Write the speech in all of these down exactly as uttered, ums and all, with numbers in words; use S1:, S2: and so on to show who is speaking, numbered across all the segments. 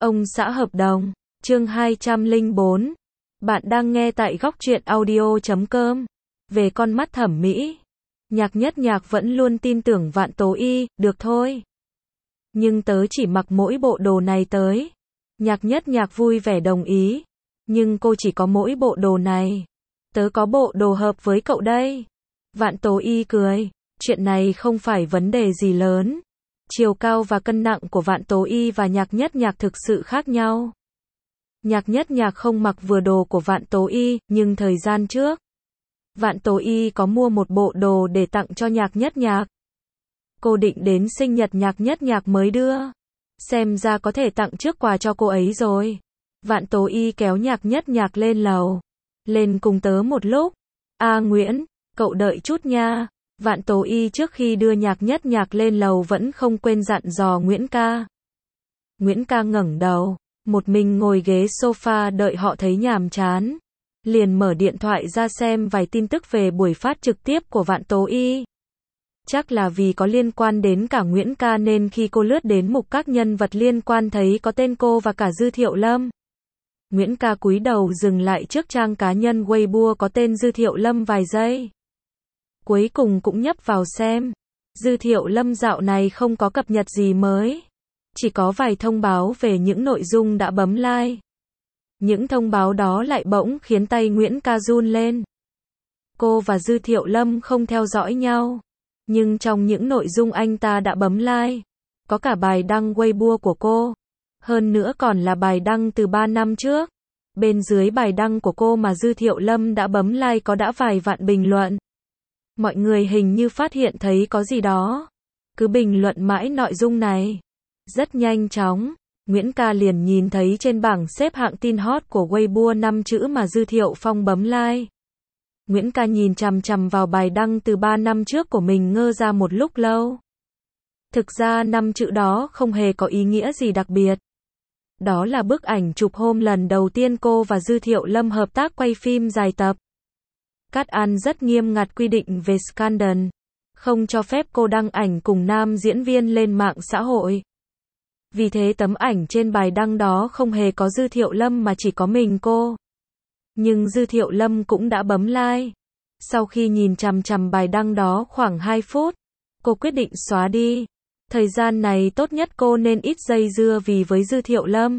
S1: Ông xã hợp đồng, chương hai trăm lẻ bốn. Bạn đang nghe tại góc truyện audio chấm com. Về con mắt thẩm mỹ, Nhạc Nhất Nhạc vẫn luôn tin tưởng Vạn Tố Y, được thôi. Nhưng tớ chỉ mặc mỗi bộ đồ này tới. Nhạc Nhất Nhạc vui vẻ đồng ý. Nhưng cô chỉ có mỗi bộ đồ này. Tớ có bộ đồ hợp với cậu đây. Vạn Tố Y cười. Chuyện này không phải vấn đề gì lớn. Chiều cao và cân nặng của Vạn Tố Y và Nhạc Nhất Nhạc thực sự khác nhau. Nhạc Nhất Nhạc không mặc vừa đồ của Vạn Tố Y, nhưng thời gian trước, Vạn Tố Y có mua một bộ đồ để tặng cho Nhạc Nhất Nhạc. Cô định đến sinh nhật Nhạc Nhất Nhạc mới đưa. Xem ra có thể tặng trước quà cho cô ấy rồi. Vạn Tố Y kéo Nhạc Nhất Nhạc lên lầu. Lên cùng tớ một lúc. A Nguyễn, cậu đợi chút nha. Vạn Tố Y trước khi đưa Nhạc Nhất Nhạc lên lầu vẫn không quên dặn dò Nguyễn ca. Nguyễn ca ngẩng đầu, một mình ngồi ghế sofa đợi họ thấy nhàm chán. Liền mở điện thoại ra xem vài tin tức về buổi phát trực tiếp của Vạn Tố Y. Chắc là vì có liên quan đến cả Nguyễn ca nên khi cô lướt đến mục các nhân vật liên quan thấy có tên cô và cả Dư Thiệu Lâm. Nguyễn ca cúi đầu dừng lại trước trang cá nhân Weibo có tên Dư Thiệu Lâm vài giây. Cuối cùng cũng nhấp vào xem. Dư Thiệu Lâm dạo này không có cập nhật gì mới. Chỉ có vài thông báo về những nội dung đã bấm like. Những thông báo đó lại bỗng khiến tay Nguyễn ca run lên. Cô và Dư Thiệu Lâm không theo dõi nhau. Nhưng trong những nội dung anh ta đã bấm like, có cả bài đăng Weibo của cô. Hơn nữa còn là bài đăng từ ba năm trước. Bên dưới bài đăng của cô mà Dư Thiệu Lâm đã bấm like có đã vài vạn bình luận. Mọi người hình như phát hiện thấy có gì đó. Cứ bình luận mãi nội dung này. Rất nhanh chóng, Nguyễn ca liền nhìn thấy trên bảng xếp hạng tin hot của Weibo năm chữ mà Dư Thiệu Phong bấm like. Nguyễn ca nhìn chằm chằm vào bài đăng từ ba năm trước của mình ngơ ra một lúc lâu. Thực ra năm chữ đó không hề có ý nghĩa gì đặc biệt. Đó là bức ảnh chụp hôm lần đầu tiên cô và Dư Thiệu Lâm hợp tác quay phim dài tập. Cát An rất nghiêm ngặt quy định về scandal, không cho phép cô đăng ảnh cùng nam diễn viên lên mạng xã hội. Vì thế tấm ảnh trên bài đăng đó không hề có Dư Thiệu Lâm mà chỉ có mình cô. Nhưng Dư Thiệu Lâm cũng đã bấm like. Sau khi nhìn chằm chằm bài đăng đó khoảng hai phút, cô quyết định xóa đi. Thời gian này tốt nhất cô nên ít dây dưa vì với Dư Thiệu Lâm.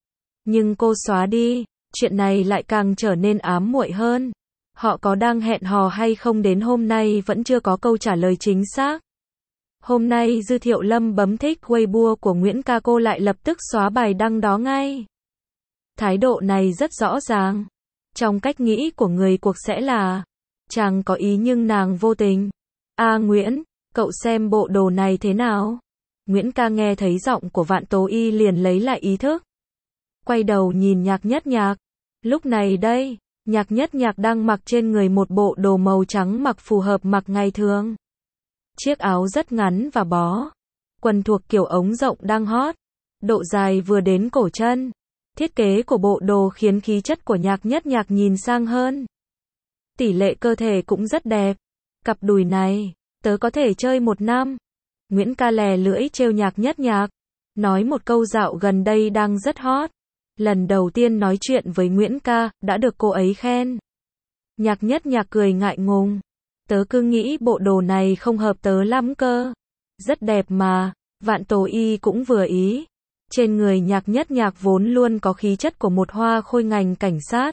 S1: Nhưng cô xóa đi, chuyện này lại càng trở nên ám muội hơn. Họ có đang hẹn hò hay không đến hôm nay vẫn chưa có câu trả lời chính xác. Hôm nay Dư Thiệu Lâm bấm thích Weibo của Nguyễn ca, cô lại lập tức xóa bài đăng đó ngay. Thái độ này rất rõ ràng. Trong cách nghĩ của người cuộc sẽ là, chàng có ý nhưng nàng vô tình. A Nguyễn, cậu xem bộ đồ này thế nào? Nguyễn ca nghe thấy giọng của Vạn Tố Y liền lấy lại ý thức. Quay đầu nhìn Nhạc Nhất Nhạc. Lúc này đây, Nhạc Nhất Nhạc đang mặc trên người một bộ đồ màu trắng mặc phù hợp mặc ngày thường. Chiếc áo rất ngắn và bó. Quần thuộc kiểu ống rộng đang hot. Độ dài vừa đến cổ chân. Thiết kế của bộ đồ khiến khí chất của Nhạc Nhất Nhạc nhìn sang hơn. Tỷ lệ cơ thể cũng rất đẹp. Cặp đùi này, tớ có thể chơi một năm. Nguyễn ca lè lưỡi trêu Nhạc Nhất Nhạc. Nói một câu dạo gần đây đang rất hot. Lần đầu tiên nói chuyện với Nguyễn ca, đã được cô ấy khen. Nhạc Nhất Nhạc cười ngại ngùng. Tớ cứ nghĩ bộ đồ này không hợp tớ lắm cơ. Rất đẹp mà. Vạn Tố Y cũng vừa ý. Trên người Nhạc Nhất Nhạc vốn luôn có khí chất của một hoa khôi ngành cảnh sát.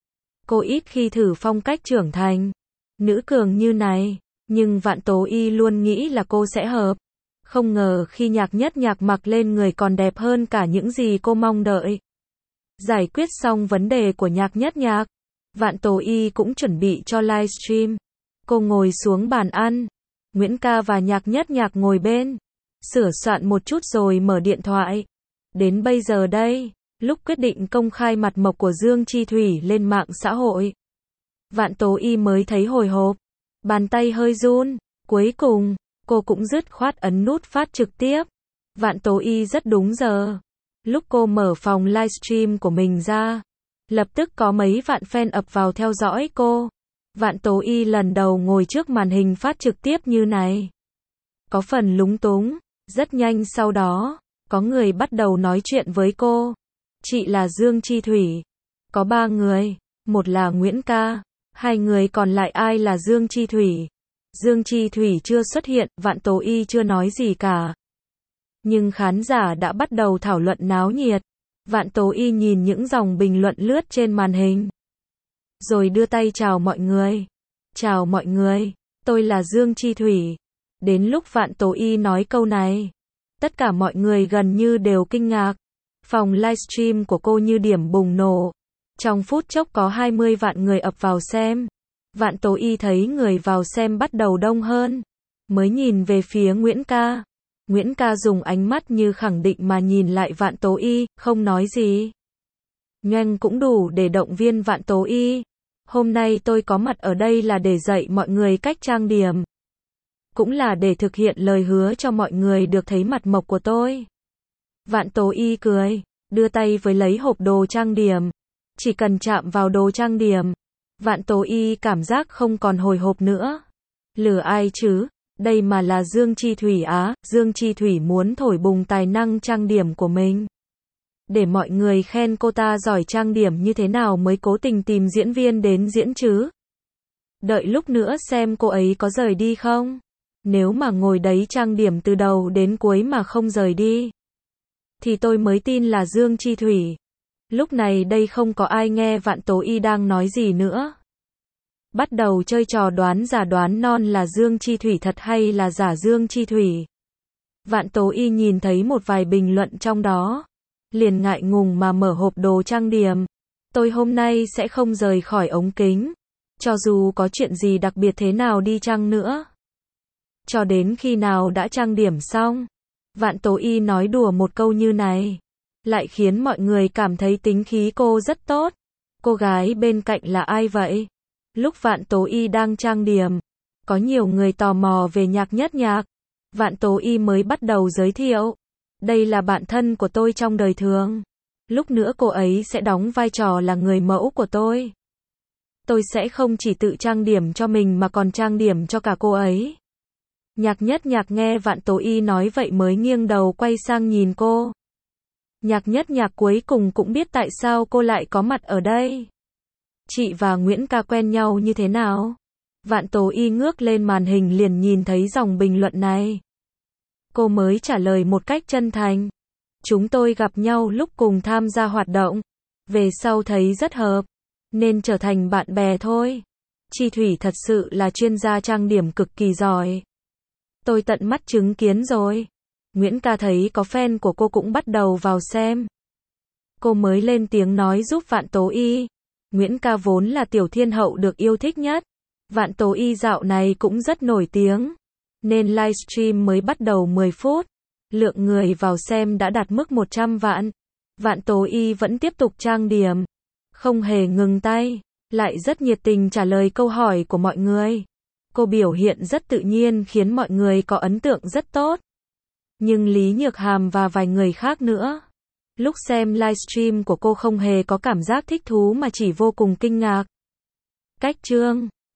S1: Cô ít khi thử phong cách trưởng thành, nữ cường như này. Nhưng Vạn Tố Y luôn nghĩ là cô sẽ hợp. Không ngờ khi Nhạc Nhất Nhạc mặc lên người còn đẹp hơn cả những gì cô mong đợi. Giải quyết xong vấn đề của Nhạc Nhất Nhạc, Vạn Tố Y cũng chuẩn bị cho livestream. Cô ngồi xuống bàn ăn. Nguyễn ca và Nhạc Nhất Nhạc ngồi bên. Sửa soạn một chút rồi mở điện thoại. Đến bây giờ đây, lúc quyết định công khai mặt mộc của Dương Chi Thủy lên mạng xã hội, Vạn Tố Y mới thấy hồi hộp. Bàn tay hơi run. Cuối cùng, cô cũng dứt khoát ấn nút phát trực tiếp. Vạn Tố Y rất đúng giờ. Lúc cô mở phòng livestream của mình ra, lập tức có mấy vạn fan ập vào theo dõi cô. Vạn Tố Y lần đầu ngồi trước màn hình phát trực tiếp như này. Có phần lúng túng. Rất nhanh sau đó, Có người bắt đầu nói chuyện với cô. Chị là Dương Chi Thủy. Có ba người. Một là Nguyễn Ca. Hai người còn lại ai là Dương Chi Thủy? Dương Chi Thủy chưa xuất hiện, Vạn Tố Y chưa nói gì cả. Nhưng khán giả đã bắt đầu thảo luận náo nhiệt. Vạn Tố Y nhìn những dòng bình luận lướt trên màn hình. Rồi đưa tay chào mọi người. Chào mọi người, tôi là Dương Chi Thủy. Đến lúc Vạn Tố Y nói câu này, tất cả mọi người gần như đều kinh ngạc. Phòng livestream của cô như điểm bùng nổ. Trong phút chốc có hai mươi vạn người ập vào xem. Vạn Tố Y thấy người vào xem bắt đầu đông hơn. Mới nhìn về phía Nguyễn Ca. Nguyễn Ca dùng ánh mắt như khẳng định mà nhìn lại Vạn Tố Y, không nói gì. Nhoẻn cũng đủ để động viên Vạn Tố Y. Hôm nay tôi có mặt ở đây là để dạy mọi người cách trang điểm. Cũng là để thực hiện lời hứa cho mọi người được thấy mặt mộc của tôi. Vạn Tố Y cười, đưa tay với lấy hộp đồ trang điểm. Chỉ cần chạm vào đồ trang điểm, Vạn Tố Y cảm giác không còn hồi hộp nữa. Lừa ai chứ? Đây mà là Dương Chi Thủy á, Dương Chi Thủy muốn thổi bùng tài năng trang điểm của mình. Để mọi người khen cô ta giỏi trang điểm như thế nào mới cố tình tìm diễn viên đến diễn chứ. Đợi lúc nữa xem cô ấy có rời đi không. Nếu mà ngồi đấy trang điểm từ đầu đến cuối mà không rời đi, thì tôi mới tin là Dương Chi Thủy. Lúc này đây không có ai nghe Vạn Tố Y đang nói gì nữa. Bắt đầu chơi trò đoán giả đoán non là Dương Chi Thủy thật hay là giả Dương Chi Thủy. Vạn Tố Y nhìn thấy một vài bình luận trong đó. Liền ngại ngùng mà mở hộp đồ trang điểm. Tôi hôm nay sẽ không rời khỏi ống kính. Cho dù có chuyện gì đặc biệt thế nào đi chăng nữa. Cho đến khi nào đã trang điểm xong. Vạn Tố Y nói đùa một câu như này. Lại khiến mọi người cảm thấy tính khí cô rất tốt. Cô gái bên cạnh là ai vậy? Lúc Vạn Tố Y đang trang điểm, có nhiều người tò mò về Nhạc Nhất Nhạc. Vạn Tố Y mới bắt đầu giới thiệu. Đây là bạn thân của tôi trong đời thường. Lúc nữa cô ấy sẽ đóng vai trò là người mẫu của tôi. Tôi sẽ không chỉ tự trang điểm cho mình mà còn trang điểm cho cả cô ấy. Nhạc Nhất Nhạc nghe Vạn Tố Y nói vậy mới nghiêng đầu quay sang nhìn cô. Nhạc Nhất Nhạc cuối cùng cũng biết tại sao cô lại có mặt ở đây. Chị và Nguyễn Ca quen nhau như thế nào? Vạn Tố Y ngước lên màn hình liền nhìn thấy dòng bình luận này. Cô mới trả lời một cách chân thành. Chúng tôi gặp nhau lúc cùng tham gia hoạt động. Về sau thấy rất hợp. Nên trở thành bạn bè thôi. Chi Thủy thật sự là chuyên gia trang điểm cực kỳ giỏi. Tôi tận mắt chứng kiến rồi. Nguyễn Ca thấy có fan của cô cũng bắt đầu vào xem. Cô mới lên tiếng nói giúp Vạn Tố Y. Nguyễn Ca vốn là tiểu thiên hậu được yêu thích nhất. Vạn Tố Y dạo này cũng rất nổi tiếng. Nên livestream mới bắt đầu mười phút. Lượng người vào xem đã đạt mức một trăm vạn. Vạn Tố Y vẫn tiếp tục trang điểm. Không hề ngừng tay. Lại rất nhiệt tình trả lời câu hỏi của mọi người. Cô biểu hiện rất tự nhiên khiến mọi người có ấn tượng rất tốt. Nhưng Lý Nhược Hàm và vài người khác nữa. Lúc xem livestream của cô không hề có cảm giác thích thú mà chỉ vô cùng kinh ngạc. Cách trương